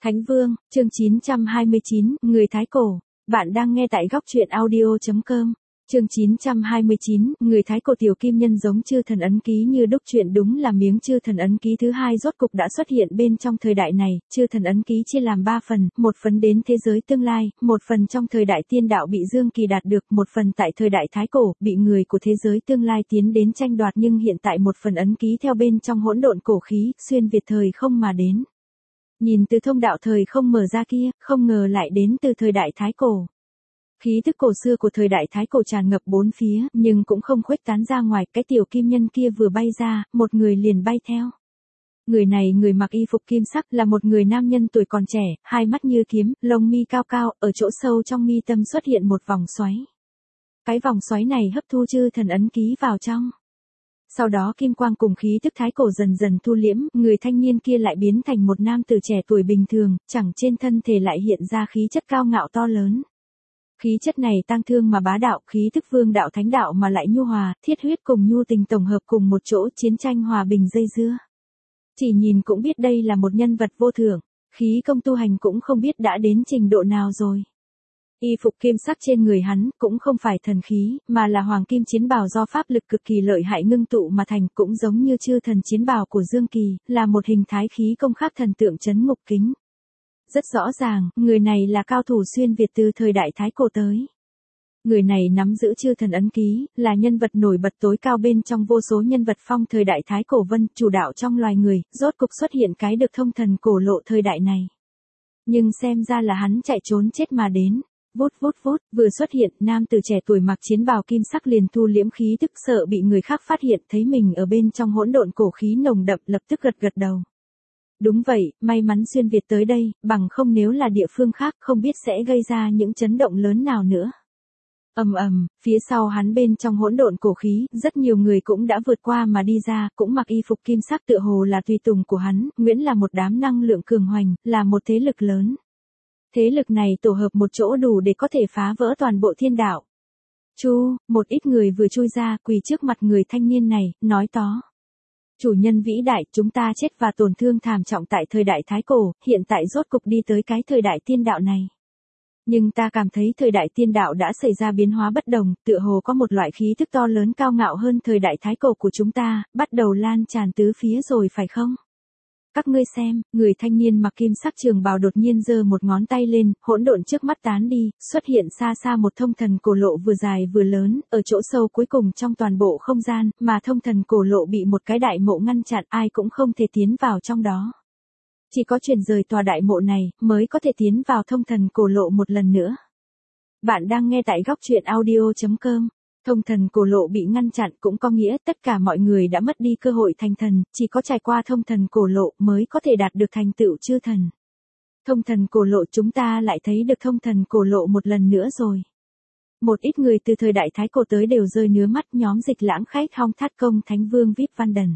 Thánh Vương, chương 929, Người Thái Cổ. Bạn đang nghe tại góc truyện audio.com. Chương 929, Người Thái Cổ. Tiểu kim nhân giống chư thần ấn ký như đúc. Chuyện đúng là miếng chư thần ấn ký thứ hai rốt cục đã xuất hiện bên trong thời đại này. Chư thần ấn ký chia làm 3 phần, một phần đến thế giới tương lai, một phần trong thời đại tiên đạo bị Dương Kỳ đạt được, một phần tại thời đại Thái Cổ bị người của thế giới tương lai tiến đến tranh đoạt, nhưng hiện tại một phần ấn ký theo bên trong hỗn độn cổ khí, xuyên việt thời không mà đến. Nhìn từ thông đạo thời không mở ra kia, không ngờ lại đến từ thời đại Thái Cổ. Khí tức cổ xưa của thời đại Thái Cổ tràn ngập bốn phía, nhưng cũng không khuếch tán ra ngoài. Cái tiểu kim nhân kia vừa bay ra, một người liền bay theo. Người này, người mặc y phục kim sắc, là một người nam nhân tuổi còn trẻ, hai mắt như kiếm, lông mi cao cao, ở chỗ sâu trong mi tâm xuất hiện một vòng xoáy. Cái vòng xoáy này hấp thu chư thần ấn ký vào trong. Sau đó kim quang cùng khí tức Thái Cổ dần dần thu liễm, người thanh niên kia lại biến thành một nam tử trẻ tuổi bình thường, chẳng trên thân thể lại hiện ra khí chất cao ngạo to lớn. Khí chất này tang thương mà bá đạo, khí tức vương đạo thánh đạo mà lại nhu hòa, thiết huyết cùng nhu tình tổng hợp cùng một chỗ, chiến tranh hòa bình dây dưa. Chỉ nhìn cũng biết đây là một nhân vật vô thượng, khí công tu hành cũng không biết đã đến trình độ nào rồi. Y phục kim sắc trên người hắn cũng không phải thần khí, mà là hoàng kim chiến bào do pháp lực cực kỳ lợi hại ngưng tụ mà thành, cũng giống như chư thần chiến bào của Dương Kỳ, là một hình thái khí công khác thần tượng trấn ngục kính. Rất rõ ràng, người này là cao thủ xuyên Việt từ thời đại Thái Cổ tới. Người này nắm giữ chư thần ấn ký, là nhân vật nổi bật tối cao bên trong vô số nhân vật phong thời đại Thái Cổ Vân, chủ đạo trong loài người, rốt cục xuất hiện cái được thông thần cổ lộ thời đại này. Nhưng xem ra là hắn chạy trốn chết mà đến. Vút vút vút, vừa xuất hiện, nam tử trẻ tuổi mặc chiến bào kim sắc liền thu liễm khí tức, sợ bị người khác phát hiện, thấy mình ở bên trong hỗn độn cổ khí nồng đậm, lập tức gật gật đầu. Đúng vậy, may mắn xuyên Việt tới đây, bằng không nếu là địa phương khác không biết sẽ gây ra những chấn động lớn nào nữa. Ầm ầm, phía sau hắn bên trong hỗn độn cổ khí, rất nhiều người cũng đã vượt qua mà đi ra, cũng mặc y phục kim sắc tựa hồ là tùy tùng của hắn, nguyễn là một đám năng lượng cường hoành, là một thế lực lớn. Thế lực này tổ hợp một chỗ đủ để có thể phá vỡ toàn bộ thiên đạo. Một ít người vừa chui ra, quỳ trước mặt người thanh niên này, nói to. Chủ nhân vĩ đại, chúng ta chết và tổn thương thảm trọng tại thời đại Thái Cổ, hiện tại rốt cục đi tới cái thời đại tiên đạo này. Nhưng ta cảm thấy thời đại tiên đạo đã xảy ra biến hóa bất đồng, tựa hồ có một loại khí thức to lớn cao ngạo hơn thời đại Thái Cổ của chúng ta, bắt đầu lan tràn tứ phía rồi phải không? Các ngươi xem, người thanh niên mặc kim sắc trường bào đột nhiên giơ một ngón tay lên, hỗn độn trước mắt tán đi, xuất hiện xa xa một thông thần cổ lộ vừa dài vừa lớn, ở chỗ sâu cuối cùng trong toàn bộ không gian, mà thông thần cổ lộ bị một cái đại mộ ngăn chặn, ai cũng không thể tiến vào trong đó. Chỉ có chuyển rời tòa đại mộ này, mới có thể tiến vào thông thần cổ lộ một lần nữa. Bạn đang nghe tại góc truyện audio.com. Thông thần cổ lộ bị ngăn chặn cũng có nghĩa tất cả mọi người đã mất đi cơ hội thành thần, chỉ có trải qua thông thần cổ lộ mới có thể đạt được thành tựu chư thần. Thông thần cổ lộ, chúng ta lại thấy được thông thần cổ lộ một lần nữa rồi. Một ít người từ thời đại Thái Cổ tới đều rơi nước mắt. Nhóm Dịch Lãng Khách Hong Thát Công Thánh Vương VIP Văn Đần.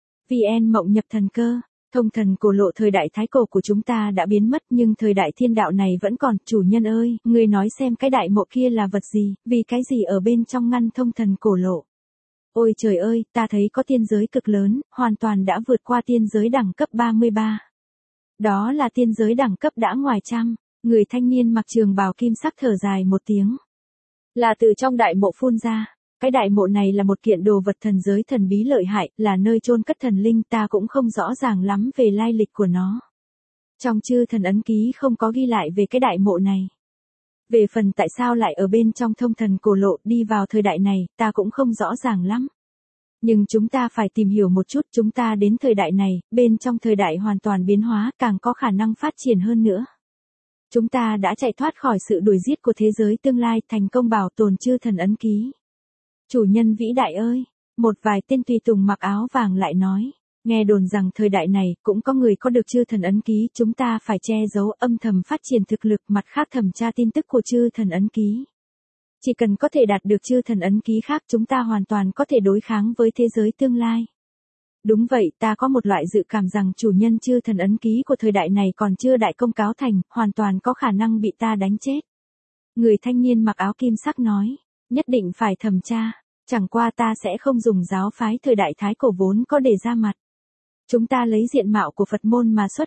VN Mộng Nhập Thần Cơ. Thông thần cổ lộ thời đại Thái Cổ của chúng ta đã biến mất, nhưng thời đại thiên đạo này vẫn còn. Chủ nhân ơi, ngươi nói xem cái đại mộ kia là vật gì, vì cái gì ở bên trong ngăn thông thần cổ lộ. Ôi trời ơi, ta thấy có tiên giới cực lớn, hoàn toàn đã vượt qua tiên giới đẳng cấp 33. Đó là tiên giới đẳng cấp đã ngoài trăm. Người thanh niên mặc trường bào kim sắc thở dài một tiếng. Là từ trong đại mộ phun ra. Cái đại mộ này là một kiện đồ vật thần giới thần bí lợi hại, là nơi chôn cất thần linh, ta cũng không rõ ràng lắm về lai lịch của nó. Trong chư thần ấn ký không có ghi lại về cái đại mộ này. Về phần tại sao lại ở bên trong thông thần cổ lộ đi vào thời đại này, ta cũng không rõ ràng lắm. Nhưng chúng ta phải tìm hiểu một chút, chúng ta đến thời đại này, bên trong thời đại hoàn toàn biến hóa, càng có khả năng phát triển hơn nữa. Chúng ta đã chạy thoát khỏi sự đuổi giết của thế giới tương lai, thành công bảo tồn chư thần ấn ký. Chủ nhân vĩ đại ơi, một vài tên tùy tùng mặc áo vàng lại nói, nghe đồn rằng thời đại này cũng có người có được chư thần ấn ký, chúng ta phải che giấu âm thầm phát triển thực lực, mặt khác thẩm tra tin tức của chư thần ấn ký. Chỉ cần có thể đạt được chư thần ấn ký khác, chúng ta hoàn toàn có thể đối kháng với thế giới tương lai. Đúng vậy, ta có một loại dự cảm rằng chủ nhân chư thần ấn ký của thời đại này còn chưa đại công cáo thành, hoàn toàn có khả năng bị ta đánh chết. Người thanh niên mặc áo kim sắc nói. Nhất định phải thẩm tra, chẳng qua ta sẽ không dùng giáo phái thời đại Thái Cổ vốn có để ra mặt. Chúng ta lấy diện mạo của Phật môn mà xuất hiện,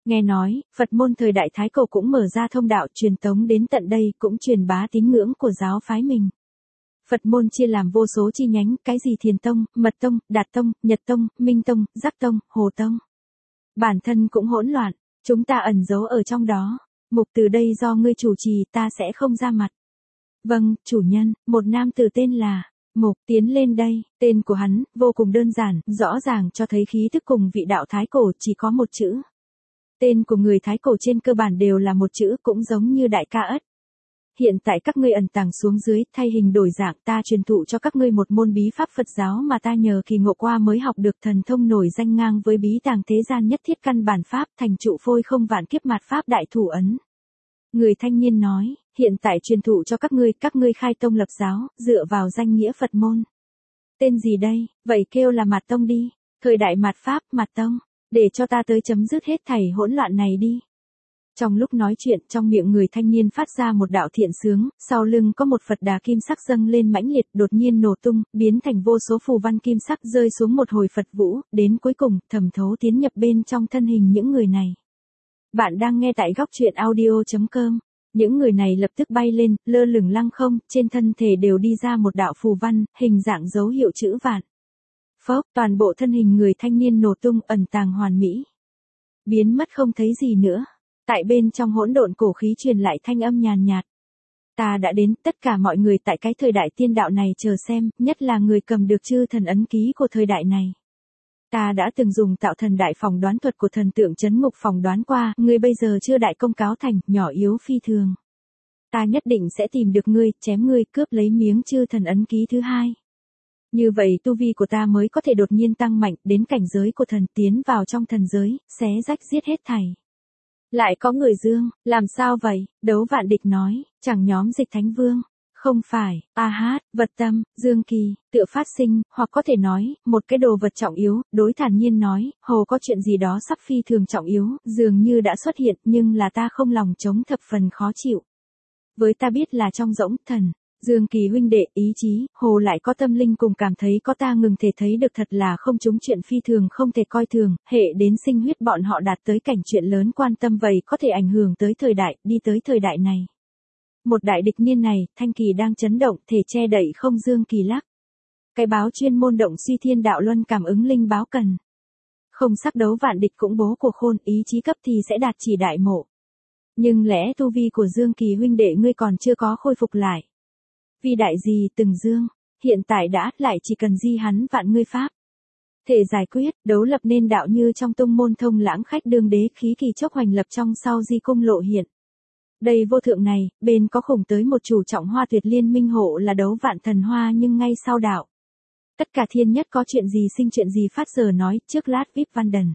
Nghe nói, Phật môn thời đại Thái Cổ cũng mở ra thông đạo truyền tống đến tận đây cũng truyền bá tín ngưỡng của giáo phái mình. Phật môn chia làm vô số chi nhánh, cái gì Thiền Tông, Mật Tông, Đạt Tông, Nhật Tông, Minh Tông, Giác Tông, Hồ Tông. Bản thân cũng hỗn loạn, chúng ta ẩn giấu ở trong đó. Mục từ đây do ngươi chủ trì, ta sẽ không ra mặt. Vâng, chủ nhân, một nam tử tên là Mục tiến lên đây, tên của hắn, vô cùng đơn giản, rõ ràng cho thấy khí thức cùng vị đạo Thái Cổ chỉ có một chữ. Tên của người Thái Cổ trên cơ bản đều là một chữ cũng giống như đại ca ất. Hiện tại các ngươi ẩn tàng xuống dưới, thay hình đổi dạng ta truyền thụ cho các ngươi một môn bí pháp Phật giáo mà ta nhờ kỳ ngộ qua mới học được thần thông nổi danh ngang với bí tàng thế gian nhất thiết căn bản pháp thành trụ phôi không vạn kiếp mạt pháp đại thủ ấn. Người thanh niên nói, hiện tại truyền thụ cho các ngươi khai tông lập giáo, dựa vào danh nghĩa Phật môn. Tên gì đây, vậy kêu là Mạt Tông đi, thời đại mạt pháp, Mạt Tông, để cho ta tới chấm dứt hết thảy hỗn loạn này đi. Trong lúc nói chuyện, trong miệng người thanh niên phát ra một đạo thiện sướng, sau lưng có một Phật đà kim sắc dâng lên mãnh liệt, đột nhiên nổ tung, biến thành vô số phù văn kim sắc rơi xuống một hồi Phật vũ, đến cuối cùng, thẩm thấu tiến nhập bên trong thân hình những người này. Bạn đang nghe tại góc truyện audio.com. Những người này lập tức bay lên, lơ lửng lăng không, trên thân thể đều đi ra một đạo phù văn, hình dạng dấu hiệu chữ vạn. Phốc, toàn bộ thân hình người thanh niên nổ tung, ẩn tàng hoàn mỹ. Biến mất không thấy gì nữa. Tại bên trong hỗn độn cổ khí truyền lại thanh âm nhàn nhạt. Ta đã đến, tất cả mọi người tại cái thời đại tiên đạo này chờ xem, nhất là người cầm được chư thần ấn ký của thời đại này. Ta đã từng dùng tạo thần đại phỏng đoán thuật của thần tượng chấn ngục phỏng đoán qua, ngươi bây giờ chưa đại công cáo thành, nhỏ yếu phi thường. Ta nhất định sẽ tìm được ngươi, chém ngươi, cướp lấy miếng chư thần ấn ký thứ hai. Như vậy tu vi của ta mới có thể đột nhiên tăng mạnh, đến cảnh giới của thần, tiến vào trong thần giới, xé rách giết hết thảy. Lại có người dương, làm sao vậy? Đấu Vạn Địch nói, chẳng nhóm Dịch Thánh Vương. Không phải, vật tâm, dương kỳ, tựa phát sinh, hoặc có thể nói, một cái đồ vật trọng yếu, đối thản nhiên nói, hồ có chuyện gì đó sắp phi thường trọng yếu, dường như đã xuất hiện, nhưng là ta không lòng chống thập phần khó chịu. Với ta biết là trong rỗng, thần, dương kỳ huynh đệ, ý chí, hồ lại có tâm linh cùng cảm thấy có ta ngừng thể thấy được thật là không chúng chuyện phi thường không thể coi thường, hệ đến sinh huyết bọn họ đạt tới cảnh chuyện lớn quan tâm vậy có thể ảnh hưởng tới thời đại, đi tới thời đại này. Một đại địch niên này, Thanh Kỳ đang chấn động, thể che đậy không dương kỳ lắc. Cái báo chuyên môn động suy thiên đạo luân cảm ứng linh báo cần. Không sắc Đấu Vạn Địch cũng bố của khôn, ý chí cấp thì sẽ đạt chỉ đại mộ. Nhưng lẽ tu vi của Dương Kỳ huynh đệ ngươi còn chưa có khôi phục lại. Vì đại gì từng dương, hiện tại đã, lại chỉ cần di hắn vạn ngươi pháp. Thể giải quyết, đấu lập nên đạo như trong tung môn thông lãng khách đương đế khí kỳ chốc hoành lập trong sau di cung lộ hiện. Đây vô thượng này, bên có khủng tới một chủ trọng hoa tuyệt liên minh hộ là Đấu Vạn Thần Hoa nhưng ngay sau đạo. Tất cả thiên nhất có chuyện gì sinh chuyện gì phát giờ nói trước lát VIP Văn Đần.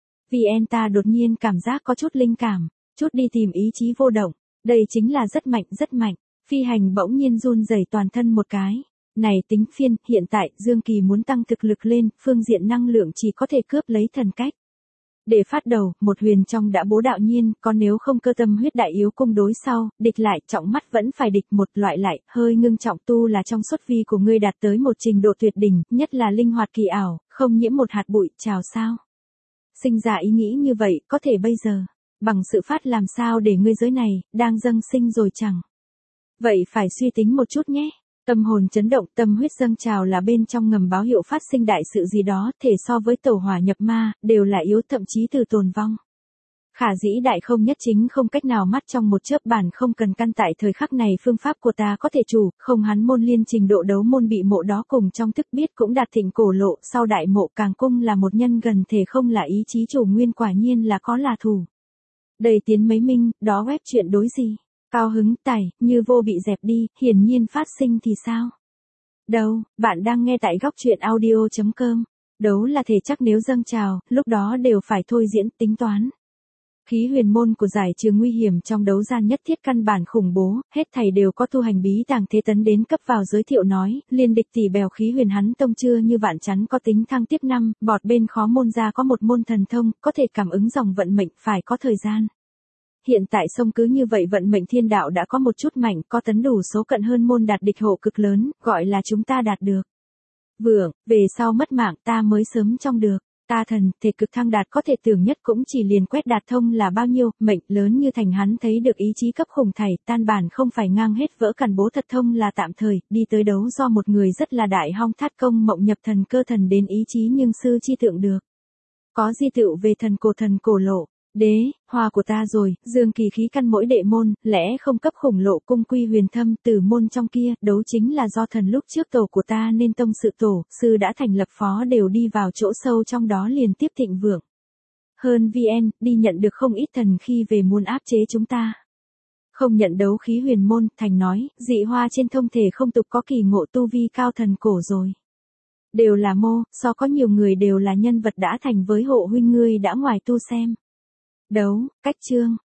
VN ta đột nhiên cảm giác có chút linh cảm, chút đi tìm ý chí vô động, đây chính là rất mạnh rất mạnh, phi hành bỗng nhiên run rẩy toàn thân một cái. Này tính phiên, hiện tại Dương Kỳ muốn tăng thực lực lên, phương diện năng lượng chỉ có thể cướp lấy thần cách. Để phát đầu, một huyền trong đã bố đạo nhiên, còn nếu không cơ tâm huyết đại yếu cung đối sau, địch lại, trọng mắt vẫn phải địch một loại lại, hơi ngưng trọng tu là trong xuất vi của ngươi đạt tới một trình độ tuyệt đỉnh, nhất là linh hoạt kỳ ảo, không nhiễm một hạt bụi, chào sao. Sinh ra ý nghĩ như vậy, có thể bây giờ, bằng sự phát làm sao để ngươi giới này, đang dâng sinh rồi chẳng. Vậy phải suy tính một chút nhé. Tâm hồn chấn động, tâm huyết dâng trào là bên trong ngầm báo hiệu phát sinh đại sự gì đó, thể so với tẩu hỏa nhập ma, đều là yếu thậm chí từ tồn vong. Khả dĩ đại không nhất chính không cách nào mắt trong một chớp bản không cần căn tại thời khắc này phương pháp của ta có thể chủ, không hắn môn liên trình độ đấu môn bị mộ đó cùng trong thức biết cũng đạt thịnh cổ lộ, sau đại mộ càng cung là một nhân gần thể không là ý chí chủ nguyên quả nhiên là có là thủ. Đầy tiến mấy minh, đó web chuyện đối gì? Cao hứng, tải, như vô bị dẹp đi, hiển nhiên phát sinh thì sao? Đâu, bạn đang nghe tại góc truyện audio.com. Đấu là thể chắc nếu dâng trào, lúc đó đều phải thôi diễn, tính toán. Khí huyền môn của giải trừ nguy hiểm trong đấu gian nhất thiết căn bản khủng bố, hết thầy đều có tu hành bí tàng thế tấn đến cấp vào giới thiệu nói, liên địch tỷ bèo khí huyền hắn tông chưa như vạn chắn có tính thăng tiếp năm, bọt bên khó môn ra có một môn thần thông, có thể cảm ứng dòng vận mệnh, phải có thời gian. Hiện tại sông cứ như vậy vận mệnh thiên đạo đã có một chút mạnh, có tấn đủ số cận hơn môn đạt địch hộ cực lớn, gọi là chúng ta đạt được. Vượng, về sau mất mạng ta mới sớm trong được, Ta thần, thể cực thăng đạt có thể tưởng nhất cũng chỉ liền quét đạt thông là bao nhiêu, mệnh lớn như thành hắn thấy được ý chí cấp khủng thảy, tan bản không phải ngang hết vỡ cản bố thật thông là tạm thời, đi tới đấu do một người rất là đại hong thát công mộng nhập thần cơ thần đến ý chí nhưng sư chi tượng được. Có di tựu về thần cổ lộ. Đế, hoa của ta rồi, dương kỳ khí căn mỗi đệ môn, lẽ không cấp khủng lộ cung quy huyền thâm từ môn trong kia, đấu chính là do thần lúc trước tổ của ta nên tông sự tổ, sư đã thành lập phó đều đi vào chỗ sâu trong đó liền tiếp thịnh vượng. Hơn VN, đi nhận được không ít thần khi về muốn áp chế chúng ta. Không nhận đấu khí huyền môn, thành nói, dị hoa trên thông thể không tục có kỳ ngộ tu vi cao thần cổ rồi. Đều là mô, so có nhiều người đều là nhân vật đã thành với hộ huynh ngươi đã ngoài tu xem. Đấu, cách chương.